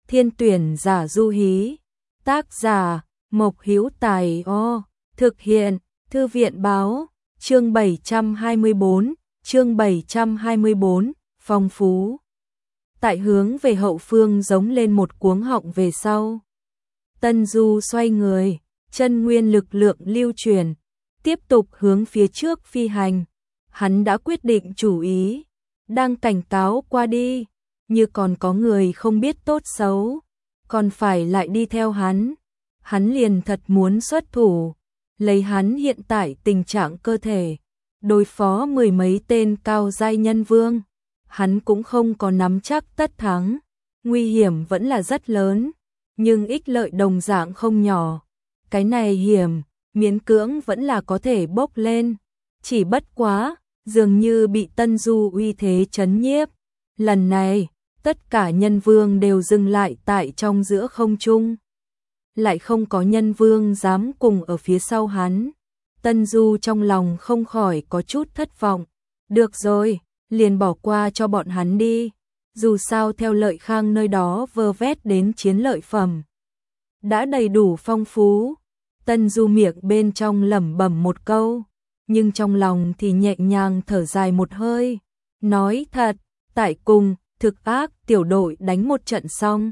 Thiên tuyển giả du hí. Tác giả Mộc Hữu Tài. Thực hiện Thư viện báo. Chương 724, phong phú. Tại hướng về hậu phương giống lên một cuống họng về sau. Tân Du xoay người, chân nguyên lực lượng lưu chuyển, tiếp tục hướng phía trước phi hành. Hắn đã quyết định chủ ý, đang cảnh cáo qua đi, như còn có người không biết tốt xấu, còn phải lại đi theo hắn. Hắn liền thật muốn xuất thủ, lấy hắn hiện tại tình trạng cơ thể, đối phó mười mấy tên cao giai nhân vương. Hắn cũng không có nắm chắc tất thắng, nguy hiểm vẫn là rất lớn, nhưng ích lợi đồng dạng không nhỏ. Cái này hiểm, miễn cưỡng vẫn là có thể bốc lên, chỉ bất quá, dường như bị Tân Du uy thế chấn nhiếp. Lần này, tất cả nhân vương đều dừng lại tại trong giữa không trung. Lại không có nhân vương dám cùng ở phía sau hắn. Tân Du trong lòng không khỏi có chút thất vọng. Được rồi, liền bỏ qua cho bọn hắn đi. Dù sao theo Lợi Khang nơi đó vơ vét đến chiến lợi phẩm đã đầy đủ phong phú. Tân Du miệng bên trong lẩm bẩm một câu, nhưng trong lòng thì nhẹ nhàng thở dài một hơi. Nói thật, tại cùng thực ác tiểu đội đánh một trận xong,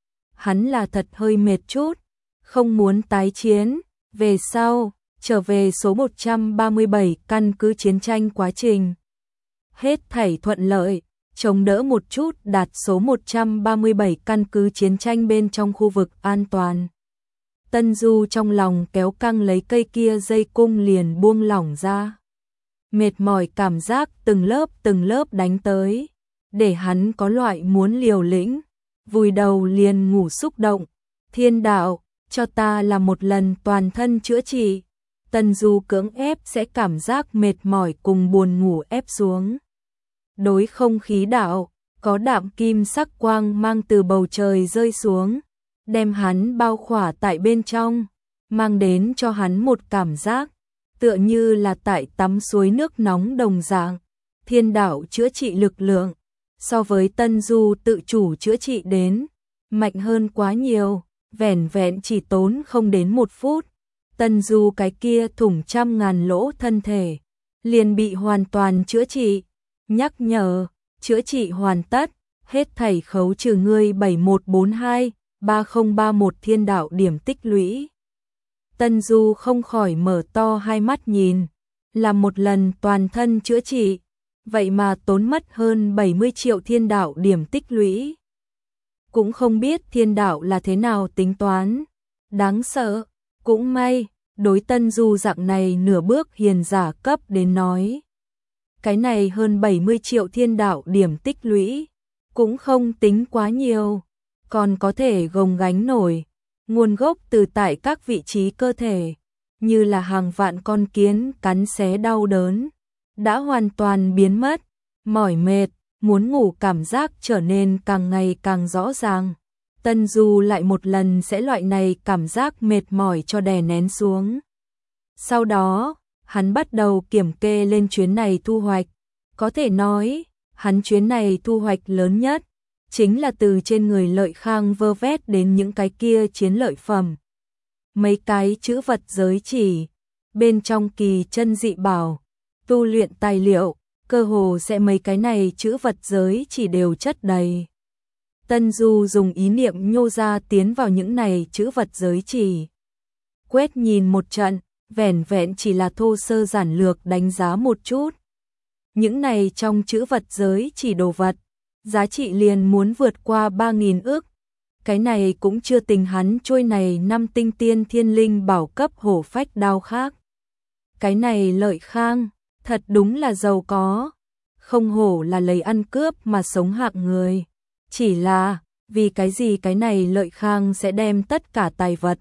hắn là thật hơi mệt chút, không muốn tái chiến. Về sau, trở về số 137 căn cứ chiến tranh quá trình. Hết thảy thuận lợi, chống đỡ một chút đạt số 137 căn cứ chiến tranh bên trong khu vực an toàn. Tân Du trong lòng kéo căng lấy cây kia dây cung liền buông lỏng ra. Mệt mỏi cảm giác từng lớp đánh tới, để hắn có loại muốn liều lĩnh, vùi đầu liền ngủ xúc động. Thiên đạo, cho ta là một lần toàn thân chữa trị. Tân Du cưỡng ép sẽ cảm giác mệt mỏi cùng buồn ngủ ép xuống. Đối không khí đạo, có đạm kim sắc quang mang từ bầu trời rơi xuống, đem hắn bao khỏa tại bên trong, mang đến cho hắn một cảm giác tựa như là tại tắm suối nước nóng đồng dạng. Thiên đạo chữa trị lực lượng so với Tân Du tự chủ chữa trị đến mạnh hơn quá nhiều, vẻn vẹn chỉ tốn không đến 1 phút. Tân Du cái kia thủng trăm ngàn lỗ thân thể liền bị hoàn toàn chữa trị. Nhắc nhở, chữa trị hoàn tất, hết thảy khấu trừ ngươi 7142-3031 thiên đạo điểm tích lũy. Tân Du không khỏi mở to hai mắt nhìn, là một lần toàn thân chữa trị, vậy mà tốn mất hơn 70 triệu thiên đạo điểm tích lũy. Cũng không biết thiên đạo là thế nào tính toán, đáng sợ. Cũng may, đối Tân Du dạng này nửa bước hiền giả cấp đến nói, cái này hơn 70 triệu thiên đạo điểm tích lũy cũng không tính quá nhiều, còn có thể gồng gánh nổi. Nguồn gốc từ tại các vị trí cơ thể, như là hàng vạn con kiến cắn xé đau đớn, đã hoàn toàn biến mất. Mỏi mệt, muốn ngủ cảm giác trở nên càng ngày càng rõ ràng. Tân Du lại một lần sẽ loại này cảm giác mệt mỏi cho đè nén xuống. Sau đó, hắn bắt đầu kiểm kê lên chuyến này thu hoạch. Có thể nói, hắn chuyến này thu hoạch lớn nhất chính là từ trên người Lợi Khang vơ vét đến những cái kia chiến lợi phẩm. Mấy cái chữ vật giới chỉ, bên trong kỳ chân dị bảo, tu luyện tài liệu, cơ hồ sẽ mấy cái này chữ vật giới chỉ đều chất đầy. Tân Du dùng ý niệm nhô ra tiến vào những này chữ vật giới chỉ. Quét nhìn một trận, vẻn vẹn chỉ là thô sơ giản lược đánh giá một chút. Những này trong chữ vật giới chỉ đồ vật, giá trị liền muốn vượt qua 3.000 ức. Cái này cũng chưa tính hắn trôi này 5 tinh tiên thiên linh bảo cấp hổ phách đao khác. Cái này Lợi Khang, thật đúng là giàu có. Không hổ là lấy ăn cướp mà sống hạng người. Chỉ là, vì cái gì cái này Lợi Khang sẽ đem tất cả tài vật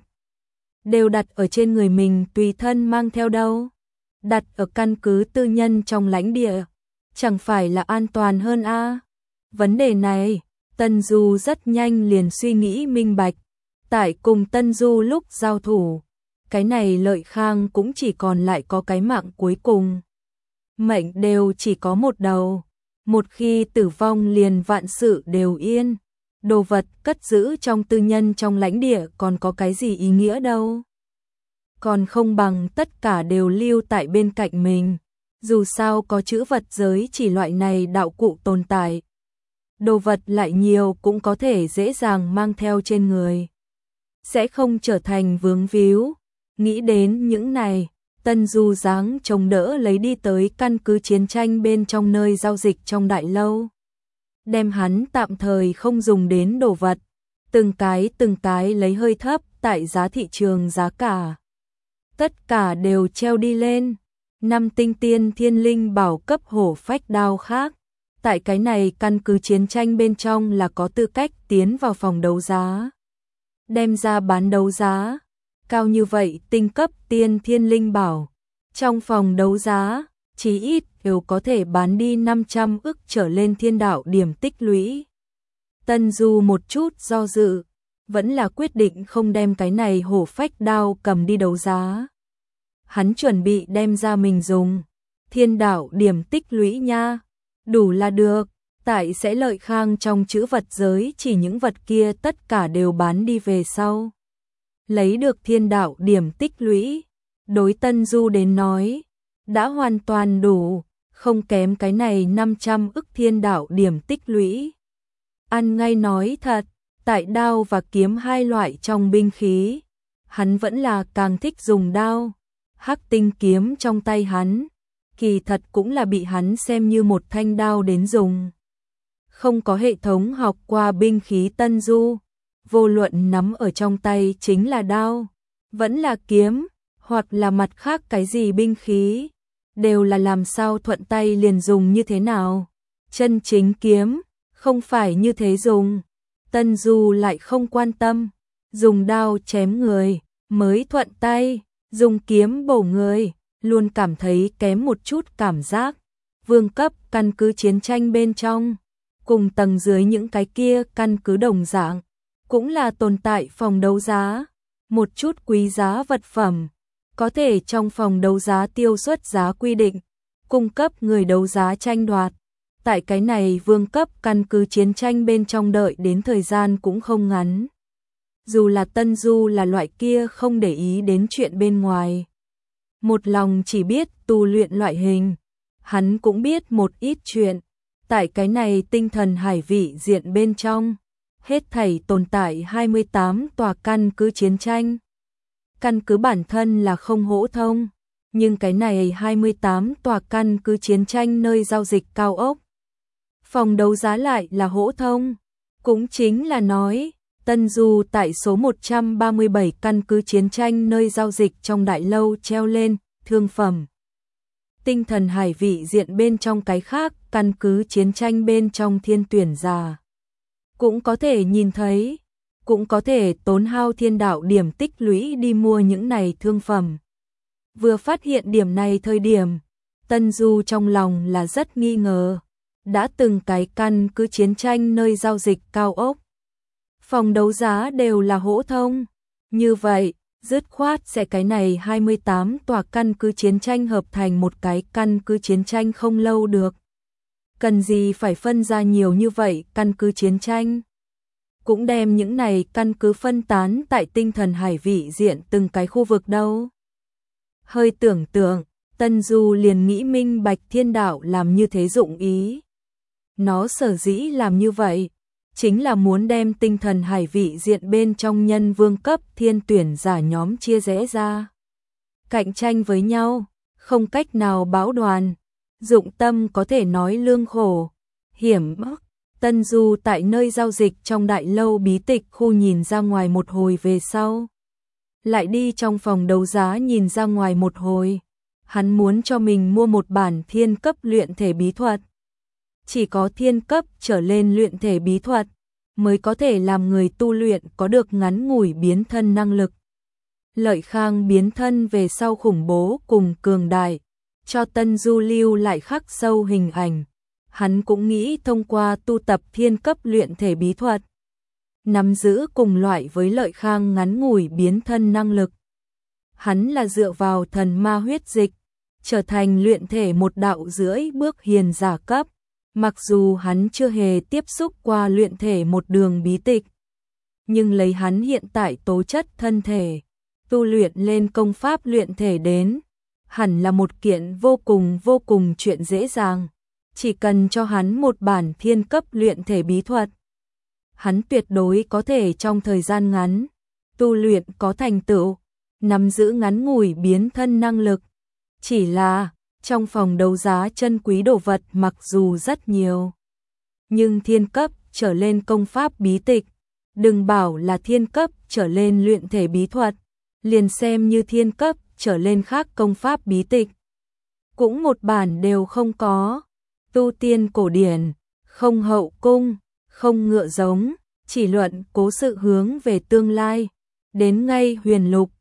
đều đặt ở trên người mình tùy thân mang theo đâu? Đặt ở căn cứ tư nhân trong lãnh địa, chẳng phải là an toàn hơn a? Vấn đề này, Tân Du rất nhanh liền suy nghĩ minh bạch. Tại cùng Tân Du lúc giao thủ, cái này Lợi Khang cũng chỉ còn lại có cái mạng cuối cùng. Mệnh đều chỉ có một đầu, một khi tử vong liền vạn sự đều yên. đồ vật cất giữ trong tư nhân trong lãnh địa còn có cái gì ý nghĩa đâu. Còn không bằng tất cả đều lưu tại bên cạnh mình. Dù sao có trữ vật giới chỉ loại này đạo cụ tồn tại. Đồ vật lại nhiều cũng có thể dễ dàng mang theo trên người. Sẽ không trở thành vướng víu. Nghĩ đến những này, Tân Du dáng chống đỡ lấy đi tới căn cứ chiến tranh bên trong nơi giao dịch trong đại lâu. Đem hắn tạm thời không dùng đến đồ vật. Từng cái lấy hơi thấp tại giá thị trường giá cả. Tất cả đều treo đi lên. 5 tinh tiên thiên linh bảo cấp hổ phách đao khác. Tại cái này căn cứ chiến tranh bên trong là có tư cách tiến vào phòng đấu giá. Đem ra bán đấu giá. Cao như vậy tinh cấp tiên thiên linh bảo. Trong phòng đấu giá, chí ít đều có thể bán đi 500 ức trở lên thiên đạo điểm tích lũy. Tân Du một chút do dự, vẫn là quyết định không đem cái này hổ phách đao cầm đi đấu giá. Hắn chuẩn bị đem ra mình dùng. Thiên đạo điểm tích lũy nha. Đủ là được. Tại sẽ lợi khang trong trữ vật giới chỉ những vật kia tất cả đều bán đi về sau. Lấy được thiên đạo điểm tích lũy. Đối Tân Du đến nói. Đã hoàn toàn đủ. Không kém cái này 500 ức thiên đạo điểm tích lũy. Ăn ngay nói thật. Tại đao và kiếm hai loại trong binh khí. Hắn vẫn là càng thích dùng đao. Hắc tinh kiếm trong tay hắn, kỳ thật cũng là bị hắn xem như một thanh đao đến dùng. Không có hệ thống học qua binh khí Tân Du, vô luận nắm ở trong tay chính là đao, vẫn là kiếm, hoặc là mặt khác cái gì binh khí, đều là làm sao thuận tay liền dùng như thế nào. Chân chính kiếm, không phải như thế dùng. Tân Du lại không quan tâm, dùng đao chém người, mới thuận tay. Dùng kiếm bổ người, luôn cảm thấy kém một chút cảm giác. Vương cấp căn cứ chiến tranh bên trong, cùng tầng dưới những cái kia căn cứ đồng dạng, cũng là tồn tại phòng đấu giá. Một chút quý giá vật phẩm, có thể trong phòng đấu giá tiêu suất giá quy định, cung cấp người đấu giá tranh đoạt. Tại cái này vương cấp căn cứ chiến tranh bên trong đợi đến thời gian cũng không ngắn. Dù là Tân Du là loại kia không để ý đến chuyện bên ngoài. Một lòng chỉ biết tu luyện loại hình. Hắn cũng biết một ít chuyện. Tại cái này tinh thần hải vị diện bên trong. Hết thảy tồn tại 28 tòa căn cứ chiến tranh. Căn cứ bản thân là không hỗ thông. Nhưng cái này 28 tòa căn cứ chiến tranh nơi giao dịch cao ốc. Phòng đấu giá lại là hỗ thông. Cũng chính là nói. Tân Du tại số 137 căn cứ chiến tranh nơi giao dịch trong đại lâu treo lên, thương phẩm. Tinh thần hải vị diện bên trong cái khác, căn cứ chiến tranh bên trong thiên tuyển giả. Cũng có thể nhìn thấy, cũng có thể tốn hao thiên đạo điểm tích lũy đi mua những này thương phẩm. Vừa phát hiện điểm này thời điểm, Tân Du trong lòng là rất nghi ngờ. Đã từng cái căn cứ chiến tranh nơi giao dịch cao ốc. Phòng đấu giá đều là hỗ thông. Như vậy, dứt khoát sẽ cái này 28 tòa căn cứ chiến tranh hợp thành một cái căn cứ chiến tranh không lâu được. Cần gì phải phân ra nhiều như vậy căn cứ chiến tranh. Cũng đem những này căn cứ phân tán tại tinh thần hải vị diện từng cái khu vực đâu. Hơi tưởng tượng, Tân Du liền nghĩ minh bạch thiên đạo làm như thế dụng ý. Nó sở dĩ làm như vậy. Chính là muốn đem tinh thần hải vị diện bên trong nhân vương cấp thiên tuyển giả nhóm chia rẽ ra. Cạnh tranh với nhau, không cách nào bão đoàn. Dụng tâm có thể nói lương khổ, hiểm ác. Tân Du tại nơi giao dịch trong đại lâu bí tịch khu nhìn ra ngoài một hồi về sau. Lại đi trong phòng đấu giá nhìn ra ngoài một hồi. Hắn muốn cho mình mua một bản thiên cấp luyện thể bí thuật. Chỉ có thiên cấp trở lên luyện thể bí thuật mới có thể làm người tu luyện có được ngắn ngủi biến thân năng lực. Lợi khang biến thân về sau khủng bố cùng cường đại, cho Tân Du lưu lại khắc sâu hình ảnh. Hắn cũng nghĩ thông qua tu tập thiên cấp luyện thể bí thuật, nắm giữ cùng loại với Lợi khang ngắn ngủi biến thân năng lực. Hắn là dựa vào thần ma huyết dịch, trở thành luyện thể một đạo rưỡi bước hiền giả cấp, Mặc dù hắn chưa hề tiếp xúc qua luyện thể một đường bí tịch, nhưng lấy hắn hiện tại tố chất thân thể, tu luyện lên công pháp luyện thể đến, hẳn là một kiện vô cùng chuyện dễ dàng. Chỉ cần cho hắn một bản thiên cấp luyện thể bí thuật, hắn tuyệt đối có thể trong thời gian ngắn tu luyện có thành tựu, nắm giữ ngắn ngủi biến thân năng lực. Chỉ là trong phòng đấu giá chân quý đồ vật mặc dù rất nhiều, nhưng thiên cấp trở lên công pháp bí tịch, đừng bảo là thiên cấp trở lên luyện thể bí thuật, liền xem như thiên cấp trở lên khác công pháp bí tịch, cũng một bản đều không có. Tu tiên cổ điển, không hậu cung, không ngựa giống, chỉ luận cố sự hướng về tương lai, đến ngay huyền lục,